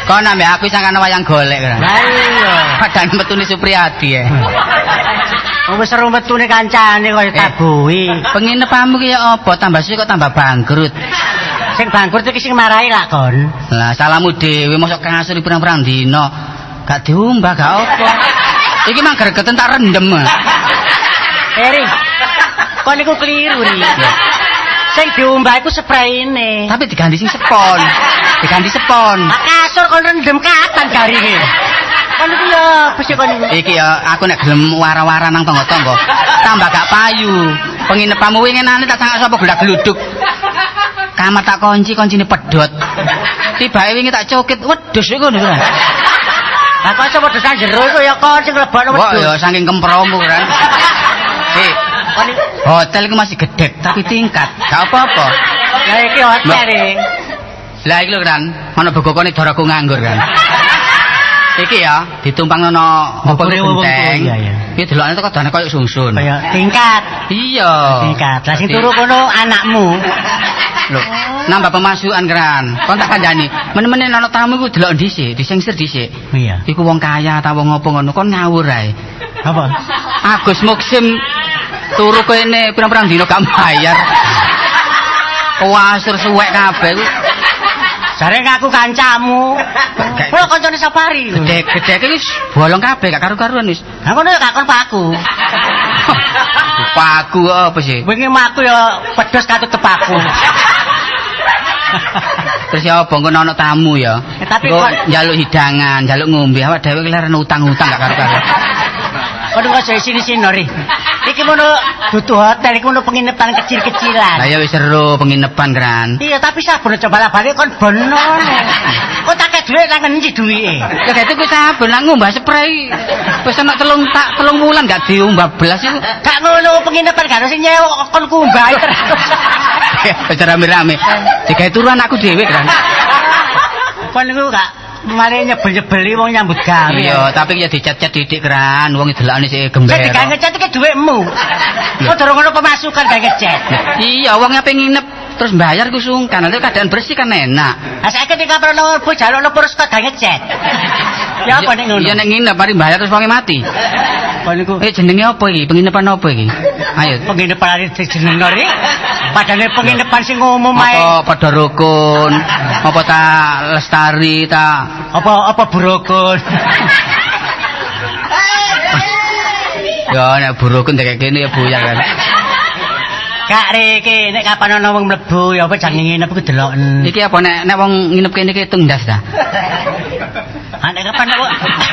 Kon ambek aku sangkane wayang golek kan. Lah iya. Padahal metune Supriyadi ya. Wis seru metune kancane kaya tabuhi. Penginepanmu ki ya apa? Tambah suwe kok tambah bangkrut. Sing bangkrut iki sing marahi lak kon. Lah salahmu dhewe mosok kasur pirang-pirang dina. Gak diumbah gak apa. Iki mang gregeten tak rendem. Eri. Kon niku kliru ri. Sing diumbah iku spraine. Tapi diganti sing sepon. Diganti sepon. Lah kasur kon rendem kapan garine? Kon iku ya besi kon niku. Iki ya aku nek gelem wara-wara nang tangga-tangga tambah gak payu. Penginepanmu winginane tak sangka sapa gelak-geluduk. Kamar tak kunci, kuncine pedhot. Tibake wingi tak cokit, wedhus iku ngono kan. Lah kok sapa dosan jero iku ya kon sing lebokno wedhus. Kok ya saking kempromu kan. Hotel iku masih gedek tapi tingkat. Gak apa-apa. Lah iki hotel e. Lah iki lho kan, ana begokone daraku nganggur kan. Iki ya ditumpang ana apa genteng. Iki delokane kok dane koyo sungsun. Kaya tingkat. Iya. Tingkat. Lah sing turu kono anakmu. Lho, nambah pemasukan kan. Kon tak kandhani, men-menen ana tamu iku delok dhisik, disengsir dhisik. Iya. Iku wong kaya ta wong apa ngono, kon ngawur ae. Apa? Agus Muksim turu kene pirang-pirang dina gak bayar. Kuasur suwek kabeh iku. Jare ngaku kancamu. Kulo kancane Sapari. Gedhe-gedhe wis bolong kabeh gak karu-karuan wis. Lah ngono ya gak kon paku. Paku apa sih? Wingi maku ya pedhos katut tepaku. Terus ya apa ngono ana tamu ya. Tapi kok njaluk hidangan, njaluk ngombe awak dhewe keleren utang-utang gak karu-karuan. Kok aja sini-sini ri. Iki mono dudu hotel, iki mono penginapan kecil-kecilan. Lah ya wis seru penginapan kan. Iya, tapi sabun coba balik kon bono. Kok tak dhuwit nang endi duwike? Ya itu ku sabun nang ngombah spray. Wis ana telung wulan gak diumbah blas iku. Gak ngono penginapan gak sing nyewa kon kumbah terus. Wis rame-rame. Digawe turu anakku dhewe kan. Kon niku gak mari nyebel-nyebeli wong nyambut gawe. Iya, tapi ya dicet-cet didik kan, wong delokane sik gembel. Sing digawe ngecet iki dhuwitmu. Kok durung ono pemasukan gawe ngecet. Iya, wongnya pengen nginep terus bayar ku sungkan. Nanti keadaan bersih kan enak. Lah saiki nek kaprono bu jaluk terus kok gawe ngecet. Ya apa nek ngono? Iya nek nginep mari bayar terus wonge mati. Kon niku jenenge apa iki? Penginapan apa iki? Ayo. Penginapan jeneng ori. Padahal penginapan sing umum ae. Apa padha rukun? Apa ta lestari ta? Apa burukun? Ya nek burukun kayak gini ya buyar kan. Kak Riki, nek kapan ana wong mlebu ya apa jan nginep iku deloken. Iki apa nek wong nginep kene iki tungdas ta? Nek kapan kok?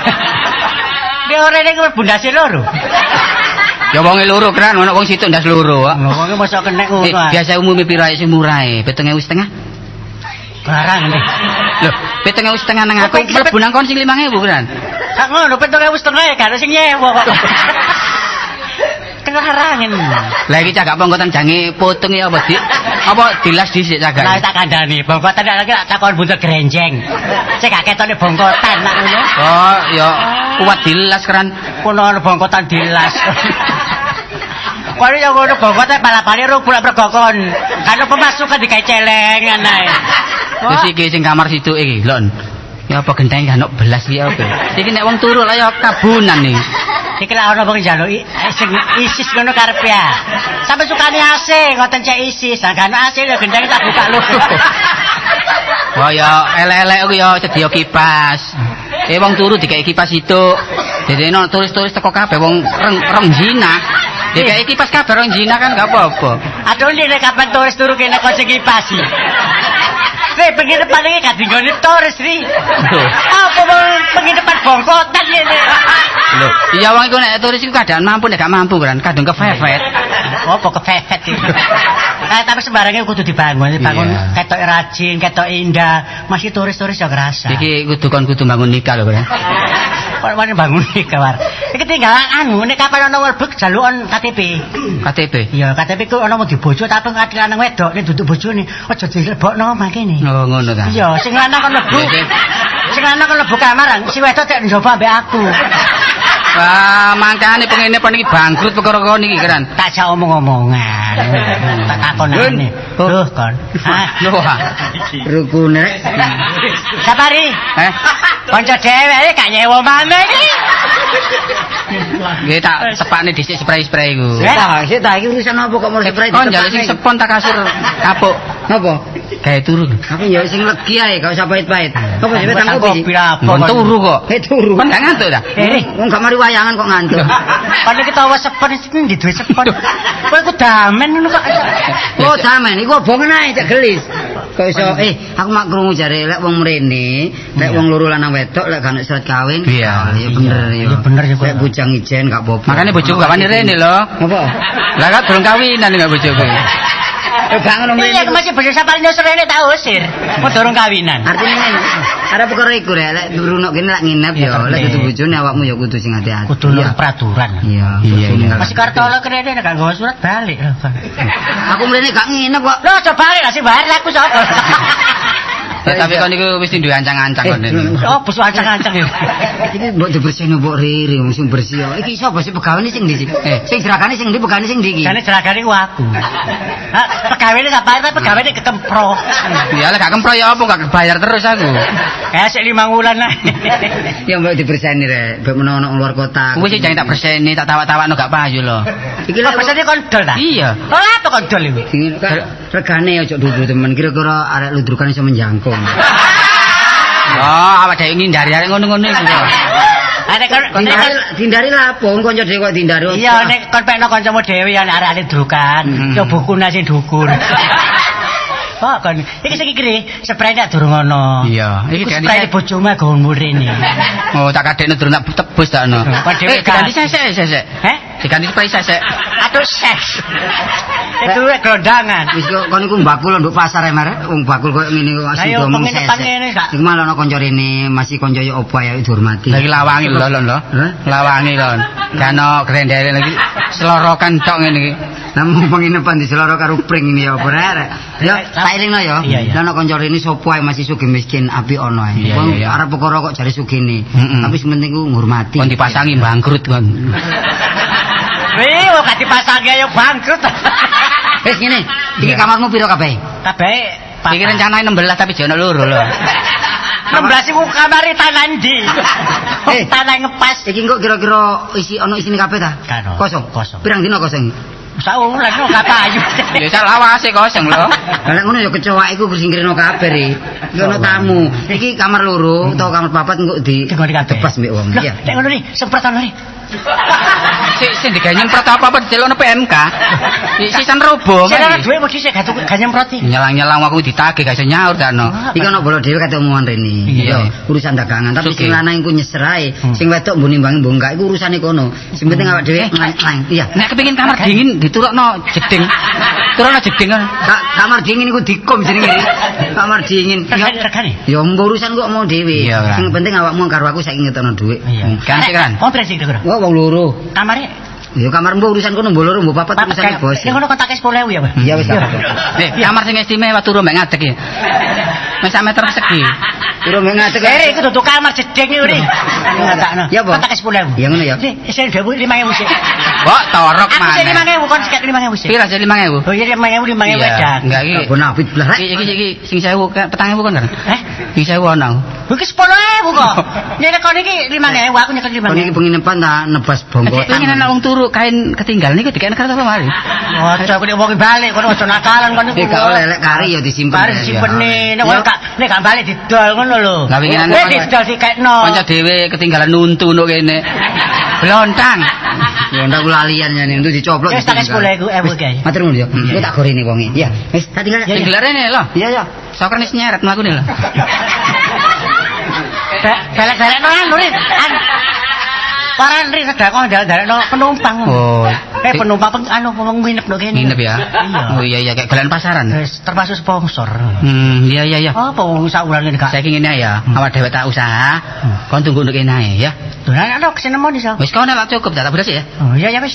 Dia ora nek mlebu ndase loro. Ya wonge loro kan, ana wong situ ndas loro kok. Lho wong mosok kenek ngono. Biasa umumnya pira sing murah e? 7.500. Barang nih. Lho, 7.500 nang aku mlebu nang kon sing 5.000 kan. Kak ngono 7.500 gak sing nyewa kok. Kenarangan. Lah iki cagak pongkotan jange potong ya apa apa dilas dhisik cagak. Lah tak kandhani, bongkotan lagi takon buntut grenjeng. Cek gak ketone bongkotan nak ngono. Oh, ya kuat dilas kan. Kono ana bongkotan dilas. Kok ya ngono bongkotan balapane rung bulan pergokon. Kan pemasukan digawe celengan ae. Terus iki sing kamar situ iki, Lon. Ya apa genteng gak ono belas iki apa. Iki nek wong turu lah ya kabunan iki. Iki lak ana wong njaluk sing isis ngono karep ya. Sampe sukane AC ngoten cek isis. Lah kan AC ya genteng tak buka lho. Wah ya elek-elek ku ya sedia kipas. Wong turu dikai kipas itu. Dadi nek turis-turis teko kabeh wong rong zina. Dikai kipas kabeh rong zina kan gak apa-apa. Aduh nek kapan turis turu kene kok sing kipas iki. Pengen depan ini gak dinggoni turis ri. Apa pengen depan bongkotan ini? Loh, iya wong iku nek turis iku kadang mampu nek gak mampu kan, kadang kefefet. Apa kefefet iki? Tapi sembarangnya kudu dibangun ketok rajin, ketok indah. Masih turis-turis ya kerasa. Iki kudu bangun nikah lho kan. Kok bangun nikah war. Iki tinggal anu nek kapan ana mlebu jalukan KTP. KTP. Iya, KTP ku ana mau dibojo tapi kadang lanang wedok nek duduk bojone aja dilebokno makene. Oh ngono ta. Iya, sing lanang kon mlebu. Sing lanang kon mlebu kamar, si wedok tek njoba ambek aku. Wah, mangkane penginipan iki bangkrut perkara kon iki kan. Tak jak omong-omongan. Tak takonane. Duh, kon. Wah. Rukune. Sapari? Kanca dheweke gak nyewa maneh iki. Nggih tak tepakne dhisik spray-spray iku. Sik ta iki urusan apa kok mau spray? Kon njaluk sing sepon tak kasur kapuk. Napa? Gawe turu. Aku ya sing legi ae, gak usah pahit-pahit. Apa sih tang kopi? Kon turu kok. Turu. Kon gak ngantuk ta? Wong gak mari wayangan kok ngantuk. Padahal kita awas sepon sing ndi duwe sepon. Kowe ku damen ngono kok. Oh, damen iku obongen ae cek gelis. Kok iso aku mak krungu jare lek wong mrene, lek wong loro lanang wedok lek gak surat kawin. Iya, ya bener ya. Ya bener ya. Lek bujang ijen gak apa-apa. Makane bojoku gak wani rene lho. Apa? Lah kok durung kawinan gak bojoku. Gak ngono mrene. Iya, masih bojo sapal nyosor rene tak usir. Kok durung kawinan. Artinya ngene. Ada perkara iku rek, lek durung kene lek nginep ya, lek dudu bojone awakmu ya kudu sing hati-hati. Kudu nurut peraturan. Iya. Masih kartola kene gak nggawa surat balik. Aku mrene gak nginep kok. Lho coba balik lah sing bayar aku sapa. Tapi kon niku wis duwe ancang-ancang kon niku. Oh, bos ancang-ancang ya. Iki mbok dibersihno mbok riri wong sing bersih. Iki sapa sih pegawene sing ndi sih? Sing jeragane sing ndi pegawene sing ndi iki? Jane jeragane ku aku. Pegawene sak bayar tapi pegawene kekempro. Ya lek gak kempro ya apa gak bayar terus aku. Sik 5 wulan lah. Ya mbok dibersihni rek, mbok menawa luar kota. Kuwi sing jangan tak bersihni, tak tawak-tawakno gak payu lho. Iki lek bersihni kondol ta? Iya. Ora apa kondol iku? Regane aja dhuwur temen, kira-kira arek ludrukan iso menjangkau. Oh, awak dhewe ngindari arek ngono-ngono iku. Dindari lapo kanca dhewe kok dindari. Iya nek kon pekno kancamu dhewe ya nek arek drukan, yo bukune sing dukun. Kok kon iki sing iki spray nek durung ono. Iya, iki spray bojomu gawe rene. Oh, tak kadekno durung tak tebus tak ono. Ganti sesek. Diganti spray sesek. Aduh ses. Itu gelondangan. Wis kok kon iku mbakul nduk pasar e Mar. Wong bakul koyo ngene kok asli ngomong sesek. Iku malah ana kanca rene masih kanca yo opo ae dihormati. Lagi lawangi lho. Lawangi lho. Gano grendere lagi selorokan tok ngene iki. Namun penginepan di seloro karo pring ini ya apa rek. Ya tak elingno ya. Lah ana kanca rene sapa ae masih sugih miskin api ono ae. Wong arep perkara kok jare sugihne. Tapi sing penting ku ngurmati. Kon dipasangi bangkrut kon. Wih, kok dipasangi ayo bangkrut. Wis ngene, iki kamarmu piro kabeh? Kabeh iki rencanae 16 tapi jono loro lho. 16 iku kamare tanah ndi? Tanah ngepas. Iki kok kira-kira ono isine kabeh ta? Kosong. Pirang dina kosong? Saulan kok gak payu. Ya sak lawase kosong lho. Lah nek ngono ya kecowak iku singkirno kabeh ri. Iki ono tamu. Iki kamar loro utawa kamar papat engko dibas mbek wong. Iya. Nek ngono ri, semprot ono ri. Sing digawe nyemprot apa dicelono PMK. Sisan robo. Sing ana dhuwit mesti sik gak nyemproti. Nyelang-nyelang aku ditagih gak iso nyaur dano. Iki ono bolo dhewe kate omongan rene. Iya, urusan dagangan. Tapi sing lanang iku nyeser ae. Sing wedok mbuni mbangi mbongkak iku urusane kono. Sing penting awak dhewe nang. Iya. Nek kepengin kamar dingin diturukno jeding. Turukno jeding kan. Kamar dingin iku dikom jenenge. Kamar dingin. Regane. Ya mbok urusan kok mau dhewe. Sing penting awakmu karo aku saiki ngetokno dhuwit. Kan sik kan. Oh, berarti kira-kira. Wong loro. Kamare ya kamar mbok urusan kono mbok loro mbok papat urusane bos. Ning ngono kontake 10.000 ya, Pak. Iya wis. Kamar sing istimewa turu mek ngadeg iki. Wis sak meter persegi. Turu mek ngadeg. Iku dudu kamar jeding iki, Ri. Ngatakno. Ya, kontake 10.000. Ya ngono ya. Sing 5.000 sik. Kok torok mana? Aku sik 5.000 kon sik 5.000 sik. Pira sik 5.000? Oh iya 5.000 edan. Enggak iki. Bonafit blas. Iki sing 1.000 petang 1.000 kan? Sing 1.000 ono. Iki 10.000 kok. Nek kon iki 5.000 aku nyekel 5.000. Kon iki penginepan ta nebas bongkotan. Pengen ana wong turu kain ketinggalan niku dikene kertas apa mari. Ojo kok wong balik kono aja nakalan kon niku. Gak oleh lek kari ya disimpen. Kari disimpeni. Nek gak balik didol ngono lho. Lah winginane didol dikekno. Kanca dhewe ketinggalan nuntu nuk kene. Blontang. Ya ndak lalian jane untuk dicoplok. Wis tak 10.000 guys. Matur nuwun ya. Engko tak goreni wonge. Iya. Wis tak tinggal. Tinggal rene lho. Iya ya. Soker wis nyeret mlakune lho. Balik-balik anu Ri. Paran Ri sedekah ndalek-ndalekno penumpang. Oh. Penumpang anu wong nginep ndok kene. Nginep ya. Oh iya kayak gelan pasaran. Wis termasuk sponsor. Iya. Apa wong sak wulan iki gak. Saiki ngene ya, awak dhewe tak usaha. Kon tunggu nduk kene ae ya. Dolan ana kesene mon iso. Wis kono lak cukup tak beres ya. Oh iya ya wis.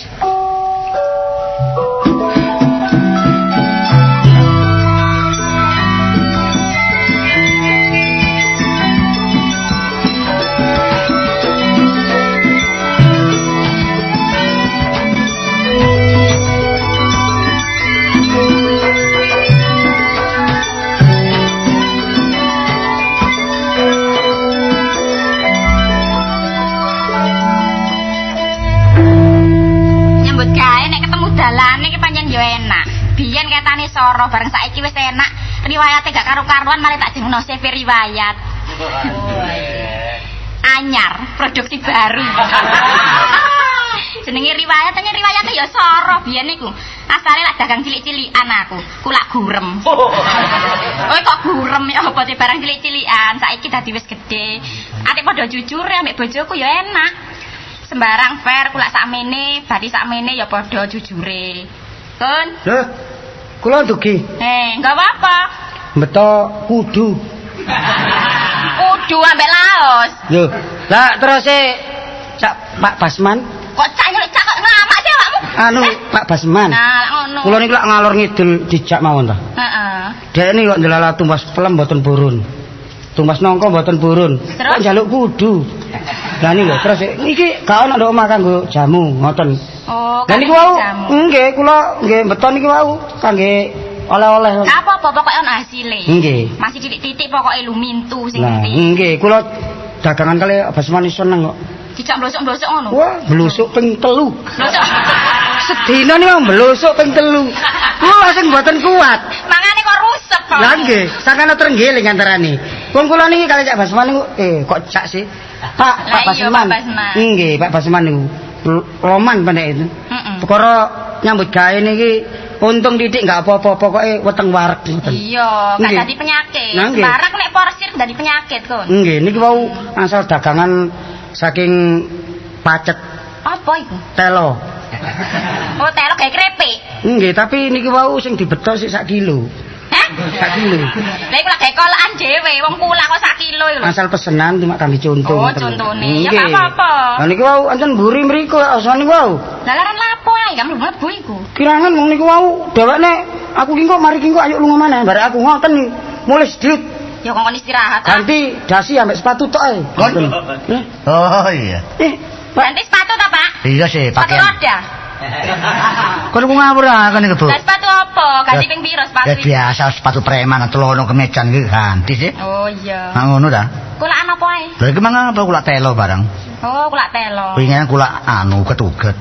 soro bareng saiki wis enak. Riwayate gak karo-karuan malah tak dengno CV riwayat. Anyar, produksi baru. Jenenge riwayatnya ya soro biyen niku. Asale lak dagang cilik-cilikan aku, kulak gurem. Oh kok gurem ya apa sih barang cilik-cilikan, saiki dadi wis gedhe. Ate padha jujur ambek bojoku ya enak. Sembarang fair kulak sakmene, badi sakmene ya padha jujure. Kun. Lho, kula dugi. Enggak apa-apa. Beto kudu. Kudu ambek laos. Lho, lah terus Cak Pak Basman. Kok cak nyeluk cak kok nglamak sih awakmu? Anu Pak Basman. Nah, ngono. Kula niku lak ngalor ngidul dijak mawon ta. Heeh. Dek niki kok ndelala tumbas pelem mboten purun. Tumbas nongko mboten purun. Kok njaluk kudu. Lah niku terus iki gak ono ndok omah kanggo jamu ngoten. Oh, lah niku wau nggih kula nggih beton niki wau kangge oleh-oleh. Apa-apa pokoke ono hasile. Nggih. Masih titik-titik pokoke lumintu sing penting. Nah, nggih kula dagangan kali Basman seneng kok. Dijak blosok-blosok ngono. Wah, blusuk ping 3. Blosok. Sedina niku blusuk ping 3. Kula sing mboten kuat. Mangane kok rusep kok. Lah nggih, sakana trenggiling antarane. Wong kula niki kali Cak Basman niku kok cak sih. Pak Basman. Nggih, Pak Basman niku. Roman pendek itu. Perkara nyambut gawe niki untung titik enggak apa-apa, pokoke weteng wareg ngoten. Iya, gak dadi penyakit. Sembarang nek porsir dadi penyakit kon. Nggih, niki wau asal dagangan saking pacet. Apa iku? Telo. Oh, telo gawe krepek. Nggih, tapi niki wau sing dibeto sik 1 kilo. Hah? 1 kilo. Lah iku lak gawe kolakan dhewe, wong kula kok 1 kilo lho. Asal pesenan cuma kangge contoh. Oh, contone. Ya apa-apa. Lah niki wau anten mburi mriku asane niku wau. Lah laran lapo ae gak mlebu iku. Kirangan wong niku wau dhewekne aku ki kok mari ki kok ayo lunga maneh barek aku ngoten mulai sedhit. Ya kok istirahat. Ganti dasi ambek sepatu tok ae. Oh iya. Ganti sepatu ta, Pak? Iya sih, pakaian. Sepatu roda. Kok ngawur kan niku, Bu? Lah sepatu apa? Ganti ping piro sepatu? Ya biasa sepatu preman telono kemejan iki ganti sih. Oh iya. Nah ngono ta. Kulakan apa ae? Lha iki mangan apa kulak telo barang? Oh, kulak telo. Wingi kulak ketuget.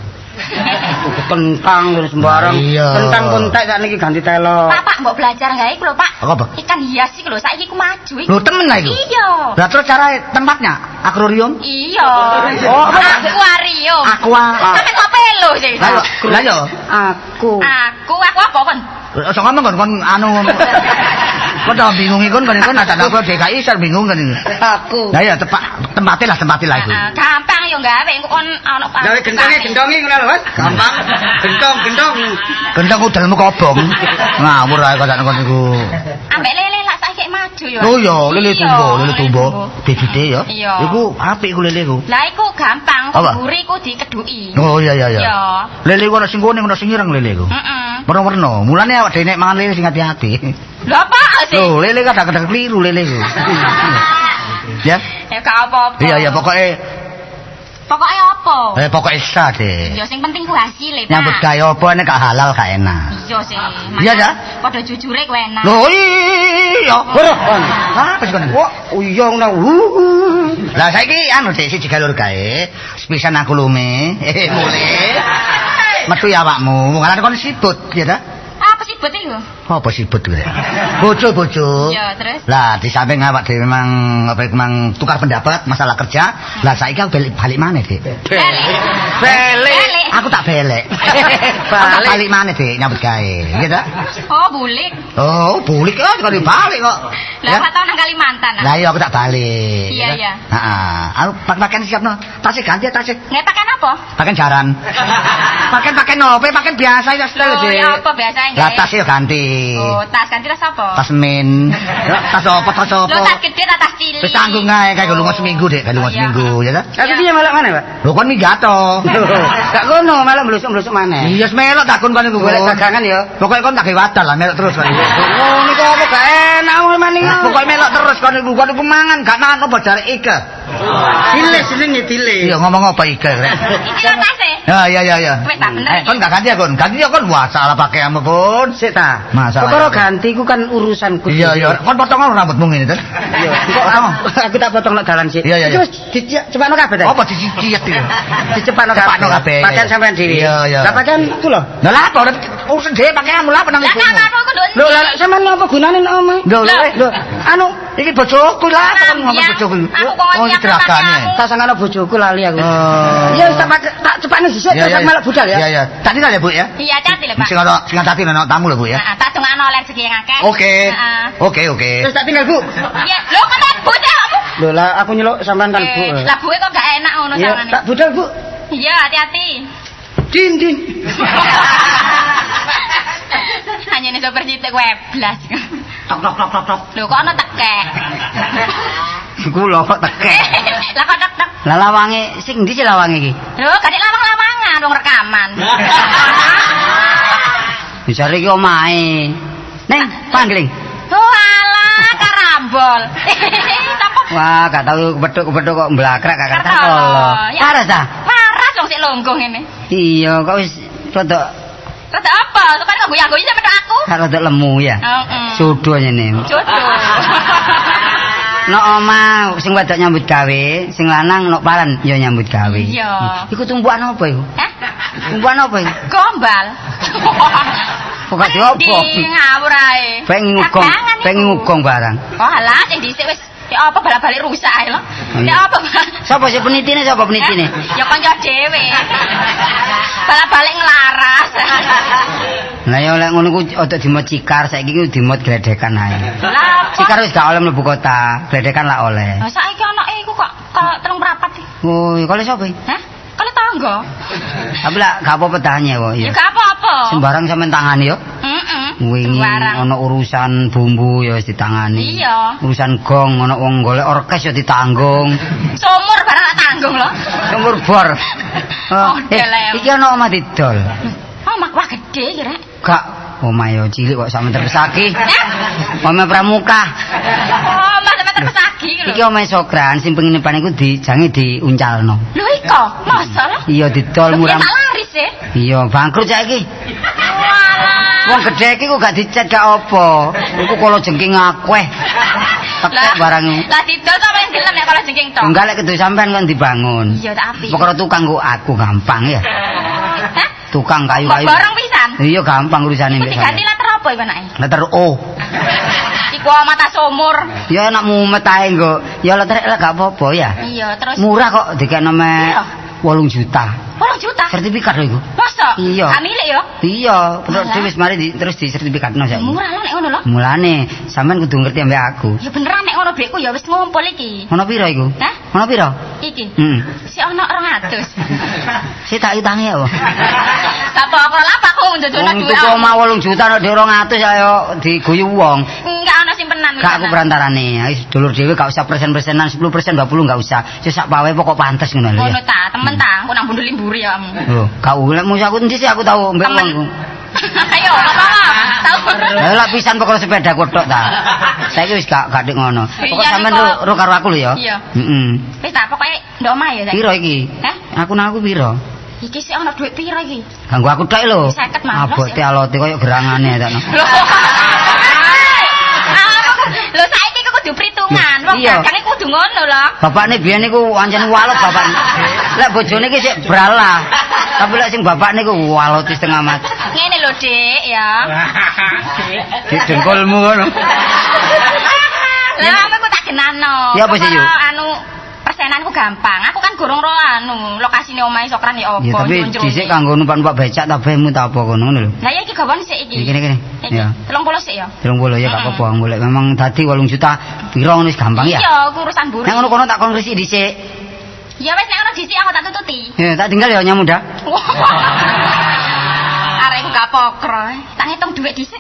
Kentang sembarang. Kentang kontek sak niki ganti telo. Pak, mbok belajar gawe iku lho, Pak. Apa? Ikan hias iki lho, saiki ku maju iki. Lho temen ta iku? Iya. Lah terus cara tempatnya akuarium? Iya. Oh, akuarium. Sampe kok pelo sih. Lah yo. Aku apa kon? Ojo ngomong kon anu. Kok tak bingung kon ada aku DKI ser bingung kan ini. Aku. Lah ya tempatnya lah iku. Gampang yo gawe engko kon ono Pak. Gawe gendongi ngono lho, Mas. Gampang. Gentong. Gentong udelmu kobong. Ngawur ae kok kon niku. Ambek lele lah saiki maju yo. Oh yo, lele tumbo. Bibite yo. Iku apik iku lele ku. Lah iku gampang, mburi ku dikeduki. Oh iya. Lele ku ono sing kuning, ono sing ireng lele ku. Warna-warna. Mulane awak dhewe nek mangan lele sing hati-hati. Lho apa sih? Lho, lele kadang-kadang keliru lele ku. Ya. Ya gak apa-apa. Iya, pokoke apa? Pokoke sah deh. Ya sing penting ku hasil, Pak. Nyambut gawe apa nek gak halal gak enak. Iya sih. Iya ya. Padha jujure ku enak. Lho iya. Apa sih kon? Oh iya ngono. Lah saiki anu Dik siji galur gawe. Sepisan aku lume. Mulih. Metu ya awakmu. Ngalan kon sibut ya ta? Apa sibut iku? Apa sibut kuwi? Bojo. Iya, terus. Lah di samping awak dhewe memang tukar pendapat masalah kerja. Lah saiki aku balik maneh, Dik. Balik. Aku tak belek. Balik maneh, Dik, nyambut gawe. Nggih ta? Oh, bulik. Oh, bulik kok balik kok. Lah apa tau nang Kalimantan? Lah iya aku tak balik. Iya. Heeh. Aku pakaian siapno. Tas ganti tas. Nggak pakaian apa? Pakaian jaran. Pakaian nopo? Pakaian biasa ya style, Dik. Ya apa biasanya? Lah tas yo ganti. Oh, tas ganti tas apa? Tas min. Tas apa? Lo tas gede atau tas cilik? Wis tanggung ae kae lunga seminggu, Dik. Lunga seminggu ya ta? Aku piye melok maneh, Pak? Lho kon minggat to. Gak ngono, melok blusuk-blusuk maneh. Iya, melok takon kon iku golek dagangan ya. Pokoke kon tak gawe wadal lah melok terus kon. Oh, niku apa gak enak maneh. Pokoke melok terus kon iku mangan gak mangan apa jare Ika. Dile jenenge dile. Iya ngomong apa Ika rek. Iki tase. Ya. Wis tak bener. Kon gak ganti ya kon. Ganti ya kon masalah pakaianmu kon. Sik ta. Masalah. Perkara ganti ku kan urusanku. Iya. Kon potong rambutmu ngene to. Iya. Aku tak potong nek dalan sik. Iya. Wis dicepakno kabeh ta. Apa dicicit iki? Dicepakno kabeh. Pakaian sampean dhewe. Iya. Lah pakaian ku lho. Lah apa urusan dhewe pakaianmu lah penang ibu. Lah kamarmu iku Lho, lha sampean apa gunane nek omah? Lho, anu iki bojoku lah, kan ngomong bojoku. Oh, iki diragane. Tak sangana bojoku lali aku. Ya wis tak cepakne dhisik terus melok budal ya. Iya, iya. Tadi ya, Bu ya. Iya, hati lho, Pak. Sing hati nek tamu lho, Bu ya. Heeh, tak dongakno oleh rezeki yang akeh. Oke. Terus tak tinggal, Bu. Iya, lho kan Bu aku. Lho lah aku nyeluk sampean kan, Bu. Lah buke kok gak enak ngono sampean. Tak budal, Bu. Iya, hati-hati. Din. Hanya nih sopir cilik weblas. Tok. Lho kok ana tekek. Kula kok tekek. Lah kok tek. Lah lawange sing ndi sih lawange iki? Lho, kadek lawang-lawangan wong rekaman. Bisa iki omahe. Neng, pangling. Oh alah, karambol. Wah, gak tau kepethuk kok mblakrak gak kata lho. Waras ta? Waras wong sik longgo ngene. Iya, kok wis rada apa? Sampeyan kok goyang-goyang sampe aku. Rada lemu ya. Heeh. Sudo nyene. Sudo. Nek omah sing wedok nyambut gawe, sing lanang nek paran ya nyambut gawe. Iya. Iku tumpukan apa iku? Hah? Tumpukan apa iku? Gombal. Kok gak diopo? Ngawur ae. Pengen ngugong barang. Oh alah sing dhisik wis ya apa balik-balik rusak ae lho. Ya apa? Sapa sih penitine? Ya kanca dhewe. Balik-balik nglaras. Lah ya oleh ngono ku ojo dimot cikar, saiki ku dimot gledekan ae. Lah cikar wis gak oleh mlebu kota, gledekan lah oleh. Lah saiki anake iku kok telung merapat iki. Oh, kale sapa iki? Hah? Kale tangga. Tapi lah gak apa-apa tanya kok ya. Ya gak apa-apa. Sembarang sampean tangani yo. Wingi ana urusan bumbu ya wis ditangani. Iya. Urusan gong ana wong golek orkes ya ditanggung. Sumur barang tak tanggung lho. Sumur bor. Iki ana omah didol. Omah wah gede iki rek. Gak omah yo cilik kok sampe terpesaki. Omah pramuka. Omah sampe terpesaki lho. Iki omah Sokran sing penginapan iku dijange diuncalno. Lho iko, masalah. Iya didol murah. Tak laris e. Iya, bangkrut saiki. Wong gedhe iki kok gak dicet gak apa. Iku kala jengking akeh. Tekek barang. Lah didol sampe gelem nek kala jengking to. Enggak lek kedu sampean kon dibangun. Iya tak apik. Pokoke tukang kok aku gampang ya. Hah? Tukang kayu-kayu. Barang pisan. Iya gampang urusane mbek. Diganti letter apa iki anake? Letter O. Iku mata sumur. Ya enak mumet ae engko. Ya letter L gak apa-apa ya. Iya, terus murah kok dikene 8 juta. 8 juta. Sertifikat lho iku. Masa? Iya. Gak milik yo? Iya, terus wis mari terus di sertifikatno saiki. Murah lho nek ngono lho. Mulane sampean kudu ngerti ambek aku. Ya beneran nek ngono dhuwitku ya wis ngumpul iki. Ono pira iku? Hah? Ono pira? Iki. Si ono 200. Si tak utangi ya, Bu. Tak apa lah Pak aku njojono dhuwit. Untuk omah 8 juta nek 200 ayo diguyu wong. Enggak ana simpenan. Gak aku perantarane. Wis dulur dhewe gak usah persen-persenan 10%, 20 gak usah. Wis sak pawe pokok pantes ngono lho. Ngono ta, temen ta, aku nang bundul limburi ya kamu. Lho, gak ulek musuh aku endi sih aku tau mbek wong. Ayo, apa? Tahu. Lah pisan pokok sepeda kotok ta. Saiki wis gak dik ngono. Pokok sampean ro karo aku lho ya. Iya. Heeh. Wis ta, pokoke ndok omah ya saiki. Piro iki? Hah? Aku nang aku piro? Iki sik ana dhuwit piro iki? Ganggu aku tok lho. 50 mas. Abote alote koyo gerangane takno. Lho saiki ku kudu pritungan. Wong dagang iku kudu ngono lho. Bapakne biyen niku ancen walut bapak. Lek bojone iki sik bralah. Tapi lek sing bapakne ku walut setengah mati. Ngene lho, Dik, ya. Dik dengkulmu ngono. Lah aku tak genano. Ya apa sih, Yu? Anu persenanku gampang. Aku kan gorong ro anu lokasine omahe Sokran ya apa. Ya tapi dhisik kanggo numpak-numpak becak ta bemu ta apa ngono lho. Lah ya iki gawon sik iki. Kene. Ya. 30 sik ya. 30 ya gak apa-apa golek memang dadi 8 juta piro wis gampang ya. Iya, urusan buri. Nek ngono kono tak kon ngresik dhisik. Ya wis nek ono dhisik aku tak tututi. Ya tak tinggal ya nyamuda. Arek gak pokro. Tak ngitung dhuwit dhisik.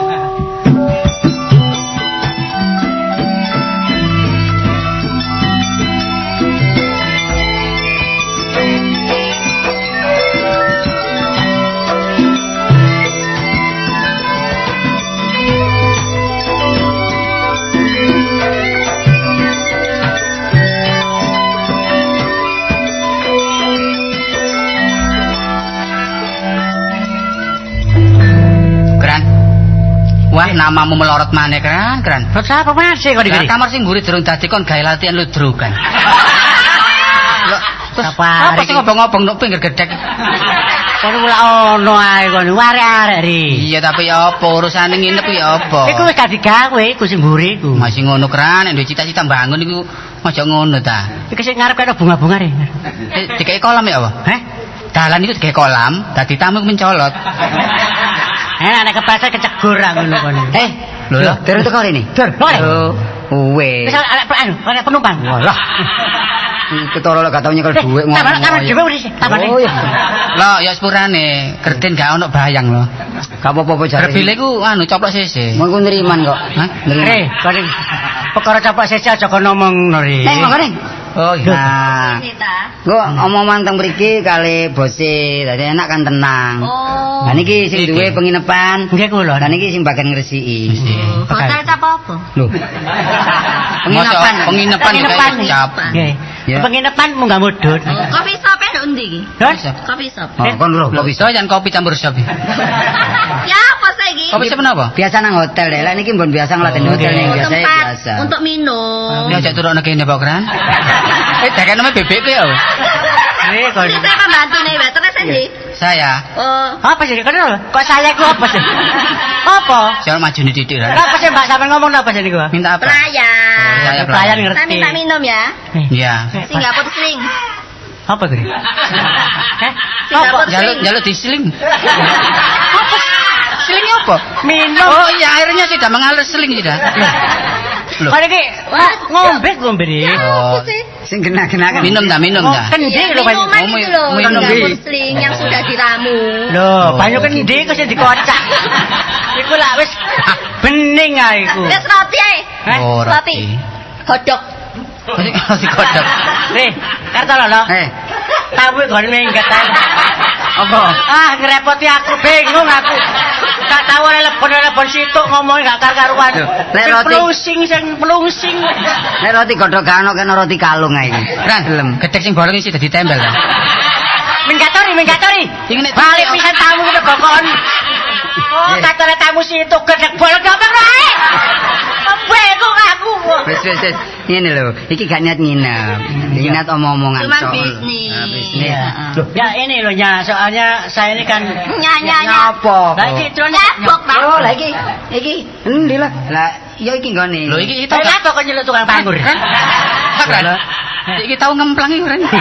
Wah, namamu melorot maneh, Kran. Apa masih kok dikene? Kamar sing mburi durung dadi kon gawe latihan ludrukan. Apa sing ngobong-ngobong nek pinggir gedhek. Kon ora ono ae kon arek-arek ri. Iya tapi ya apa urusane nginep ya apa? Iku wis gak digawe iku sing mburi iku. Masih ngono kran nek cita-cita bangun iku aja ngono ta. Iki sing ngarep kaya bunga-bunga ri. Dikai kolam ya apa? Heh? Dalan iku dikai kolam, dadi tamu mencolot. Nek kepleset kecegur ngono kon. Lho, Terus teko rene. Dur, Wes. Wis arek penumpang. Walah. Ketara lek gak tau nyekel dhuwit ngono. Kamar dhewe wis tabane. Oh iya. Lah ya sepurane, Gerden gak ono bayang lho. Gak apa-apa jare. Terbile ku coplok sese. Mau ku neriman kok. Hah? Re, kon perkara coplok sese aja kon ngomong Nori. Neng ngene. Oh iya. Nah. Gua omongan teng mriki kali bose, dadi enak kan tenang. Oh. Lah niki sing duwe penginapan. Nggih kula. Lah niki sing bagian ngresiki. Hotel apa? Lho. Penginapan cap. Nggih. Penginapan munggah mudhun. Kopi shop nduk endi iki? Kopi shop. Oh, kon lho, Kok bisa jan kopi campur sop. Ya apa saiki? Kopi shop napa? Biasa nang hotel deh. Lah niki mbon biasa ngelaten hotel ning biasa. Biasa. Untuk minum. Ya ajak turun kene Pak Kran. Dakane bebek ya. Kon. Kita pembantune wae terus endi? Saya. Oh. Apa sih kenal? Kok saya ku apa sih? Apa? Jangan maju di titik. Apa sih Mbak sampean ngomong apa sih niku? Minta apa? Pelayan. Saya Pelayan pelayan. ngerti. Kita minta minum ya. Iya. Singapura sling. Apa kuwi? Singapura sling. Jaluk diseling. Apa? Seling apa? Minum. Oh iya airnya sudah mengalir seling sudah. Loh. Kok iki ngombe iki. Oh. Sing kena-kena Minum dah. Kendi lho Pak. Minuman itu loh. minum. Singapura sling yang sudah diramu. Lho, banyu kendi kok sing dikocak. Iku lak wis bening ae iku. Wis roti ae. Oh, Roti. Hodok. Si kodok. Karto lho. Tamu gone minggat ae. Apa? Ngerepoti aku, bingung aku. Gak tahu telepon situk ngomong gak kar-karuan. Sing pelungsing. Nek roti godhog gak ono kena roti kalung ae iki. Ran, gedhek sing bolong iki dadi tembel. Minggatori. Balik pisan tamu ku bokon. Oh, katone tamu situk gedhek bolong apa wae. Bingung aku. Wis. Ngene lho, iki gak niat nginep. Niat omong-omongan Cuma soal. bisnis. Loh, Ya ini loh ya, soalnya saya ini kan Nyanya. apa? lah iki drone Nyabok ta. Oh, lah iki endi lah. Lah ya iki nggone. Lho iki Tapi apa kok nyeluk tukang panggur? Ran. Iki tau ngemplang iki, Ran.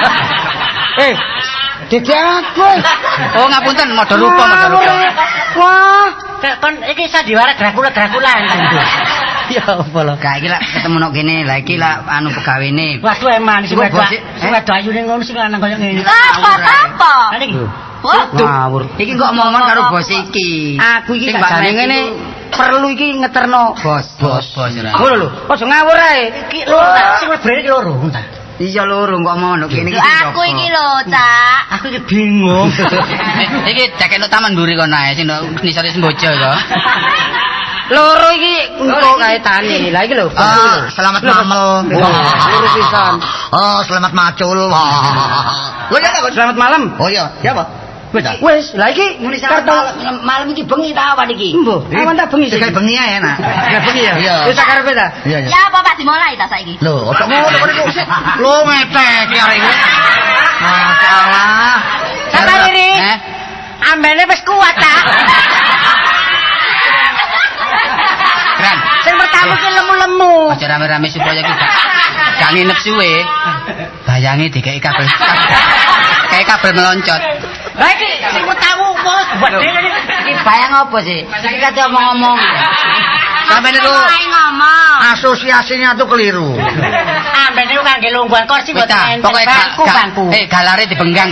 Dede aku. Oh, ngapunten, modal rupa. Wah, Kon iki sandiwara Dracula kan. Ya apa lho. gak iki lah ketemu nok kene. Lah iki lah anu pegawene. Waduh eman sing wedok ayune ngono sing lanang koyo ngene. Apa? Iki. Ngawur. Iki kok ngomong karo bos iki. Aku iki sing gak jane jane ngene perlu iki ngeterno bos. Ran. Ngono lho. Aja ngawur ae. Iki loro sing lebrene iki loro. Iya loro kok mau nok kene iki. Aku iki lho, Cak. Aku iki bingung. Iki jakeno taman mburi kono ae sing nisore sembojo kok. Loro iki engko kaitane. Lah iki lho. Selamat malam. Loro pisan. Oh, selamat macul. Lho ya kok Selamat malam. Oh iya, siapa? Wes, lah iki muni kartu malam iki bengi ta awan iki? Mbah, awan ta bengi sih. Sekali bengi ae enak. Sekali bengi ya. Iya. Wis karepe ta? Iya, iya. Ya apa Pak dimulai ta saiki? Lho, ojo ngono kok niku. Lho ngepek iki arek iki. Masalah. Sabar Riri. Ambene wis kuat ta. Ran. Sing pertama ki lemu-lemu. Aja rame-rame supaya kita gak nginep suwe. Bayangi dikai kabel. Kayak kabel meloncot. Lah iki sing tamu bos gede Iki bayang apa sih? Iki kate omong-omong. Sampai niku ngomong. asosiasinya tuh keliru. Ambene niku kangge lungguhan kursi mboten Pokoknya bangku. galare dibenggang.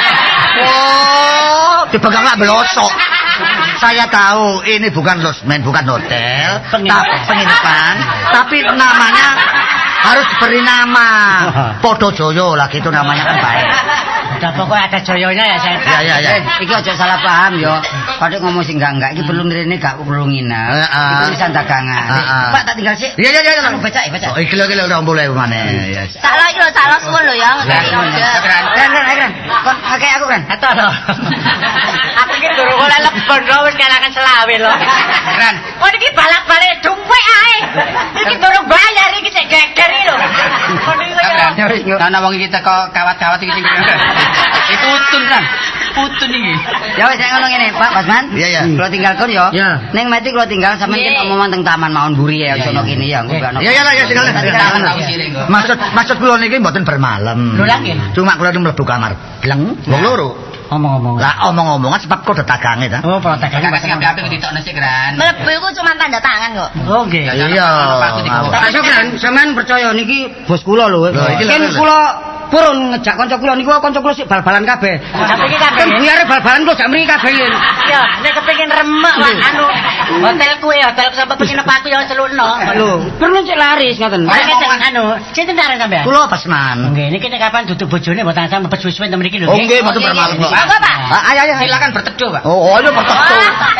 Oh, dipegang lah belosok. Saya tahu ini bukan losmen, bukan hotel, penginapan, tapi namanya harus diberi nama. Podo Joyo lah gitu namanya kan baik. Udah pokoknya ada joyonya ya saya. Ya. Iki aja salah paham yo. Padahal ngomong sing enggak iki belum rene gak perlu nginep. Iki tulisan dagangan. Pak tak tinggal sih. Iya. Baca. Oh, iki lho 20 maneh. Ya. Salah iki lho, salah suwun lho ya. Keren. Kon akeh aku kan. Ato lho. Aku iki durung oleh lebon lho wis kelakan selawe lho. Ran. Oh iki balak-balik dhuwit ae. Iki durung bayar iki cek geger iki lho. Ran. Ana wong iki teko kawat-kawat iki sing. Iku utun kan. Putun iki. Ya wis ngono ngene, Pak Basman. Iya, iya. Kula tinggal kon yo. Iya. Ning mati kula tinggal sampeyan ket omongan teng Taman Mawon Buri ya sono kene ya engko gak ono. Iya, iya, tinggal. Maksud kula niki mboten bermalam. Lho, lha nggih. Cuma kula mlebu kamar bleng wong loro. Omong-omong. Lah omong-omongan sebab kok dagange ta. Oh, dagange Kakak sing apik ditokno sik Gran. Mlebu iku cuma tanda tangan kok. Oh, nggih. Iya. Tak Gran, sampean percaya niki bos kula lho. Iki Ken kula purun ngejak kanca kula niku kanca kula sik bal-balan kabeh. Sampe iki kabeh. Kan biare bal-balan kok gak mriki kabeh yen. Ya, nek kepengin remek Pak anu. Hotel kuwi hotel sampe pengin aku ya selukno. Lho, purun cek laris ngoten. Anu, sinten arek sampean? Kula Basman. Nggih, niki nek kapan duduk bojone mboten sampe mepet suwe-suwe ten mriki lho. Oh nggih, mboten bermalam kok. Monggo, Pak. Ayo ayo Silakan berteduh, Pak. Oh, ayo berteduh.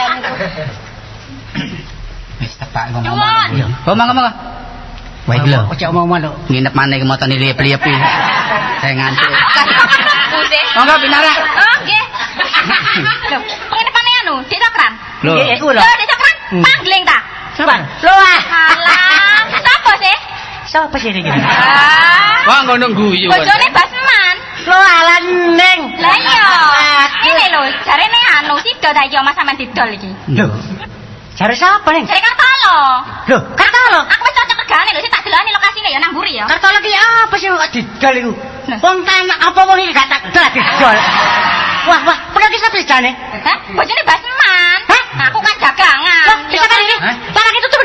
Wis tepak ngomong. Nuwun. Ngomong-ngomong. Wah iki lho. Ojo omong-omong lho. Nginep maneh iki motone liep-liep iki. Saya ngantuk. Putih. Monggo pinara. Oh, nggih. Lho, pengenepane anu, Dik Cokran. Lho. Nggih, iku lho. Lho, Dik Cokran, pangling ta? Sabar. Lho ah. Alah, sapa sih? Sapa sih iki? Ah. Wah ngono guyu. Bojone Basman. Lho ala ning. Lah iya. Ini lho, jarene anu sida ta iki Mas sampean didol iki. Lho. Jare sapa ning? Jare Kartolo. Lho, Kartolo. Aku wis cocok regane lho, sik tak delani lokasine ya nang mburi ya. Kartolo ki apa sih kok didol iku? Wong tanah apa wong iki gak tak didol. Wah, wah, pernah ki sapa jane? Hah? Bojone Basman. Hah? Aku kan dagangan. Loh, bisa kan ini? Parang itu tuh.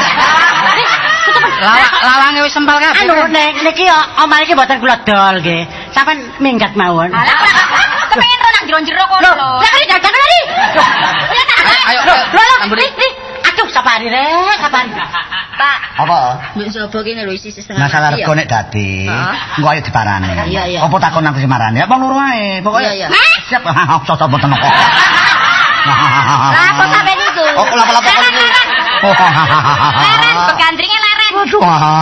Lawange wis sempal kabeh. Anu niki omah iki mboten kula dol nggih. Sampeyan minggat mawon. Alah, kepengin ro nang jero-jero kono lho. Lah kan dagang tadi. Ayo, Aduh, sapari rek, sapari. Pak, Apa? mbok sapa kene lho isi setengah. Masalah rego nek dadi. Engko ayo diparani. Iya, iya. Apa takon aku sing marani? Apa loro ae. Pokoke Iya, iya. siap. Sosok mboten kok. Lah kok sampean itu? Oh, lapa-lapa kok iki. Leren, begandringe leren. Waduh.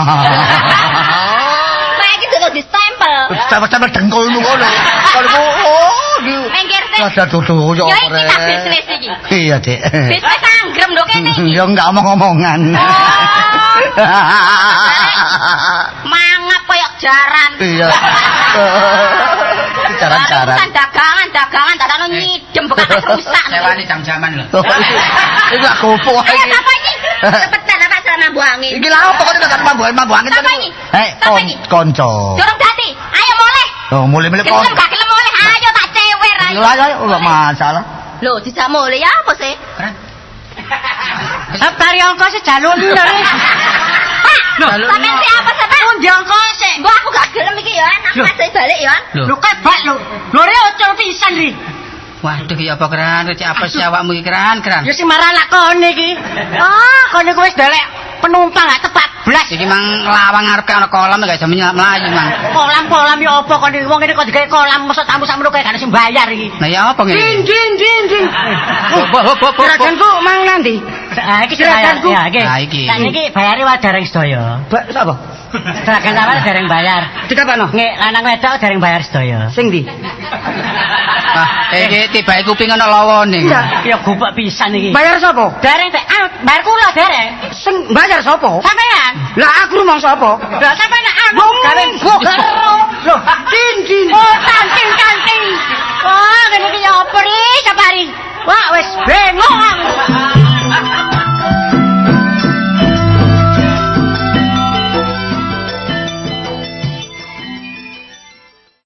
Kayak iki dulu distempel. Sampe dengkulmu ngono. Kalau Mengkir sih. ada dodo yo. Ya iki tak bisnis iki. Iya, Dik. Bisnis anggrem lho kene iki. Ya enggak omong-omongan. Mangap koyok jaran. Iya. Jaran-jaran. Kan dagangan dadano nyidem bekas rusak. Sewani jam-jaman lho. Iki gak gopo Ayo iki. sapa iki? Cepetan apa selama bu angin. Iki lha opo kok tak mambu angin. Sapa iki? Hei, Sapa iki? konco. Dorong dadi. Ayo mulai. Oh, mulai-mulai kon. Gelem gak gelem mulai. Ayo tak cewer ayo. Ayo, enggak masalah. Lho, dijak mulai ya apa sih? Sapari ongkos jalun lho. Pak, sampean siapa sampean? Undi ongkos sik. Mbok aku gak gelem iki ya, aku masih balik ya. Lho kebak lho. Lho re ojo pisan ri. Waduh iki apa Kran? Recek apa sih awakmu iki Kran? Ya sing marah lakone iki. Ah, kone kuwi wis delek penumpang gak tepat blas. Iki mang lawang ngarepe ana kolam gak iso mlayu mang. Kolam-kolam ya apa kok wong ngene kok digawe kolam mosok tamu sakmono kae gak sing bayar iki. Lah ya apa ngene? Din. Hop. Jeraganku mang nanti. Ah iki jeraganku. Ya iki. Lah iki. Sakniki bayare wae dereng sedaya. Sapa? Jeragan awal dereng bayar. Dikapano? Nggih, lanang wedok dereng bayar sedaya. Sing ndi? Ah, iki tibake kuping ana lawone. Ya gobak pisan iki. Bayar sapa? Dereng teh bayar kula dereng. Sing bayar sapa? Sampean. Lah aku rumong sapa? Lah sampean aku gawe Loh, din. Oh, kanting. Wah, ngene iki ya apa ri, Sapari? Wah, wis bengok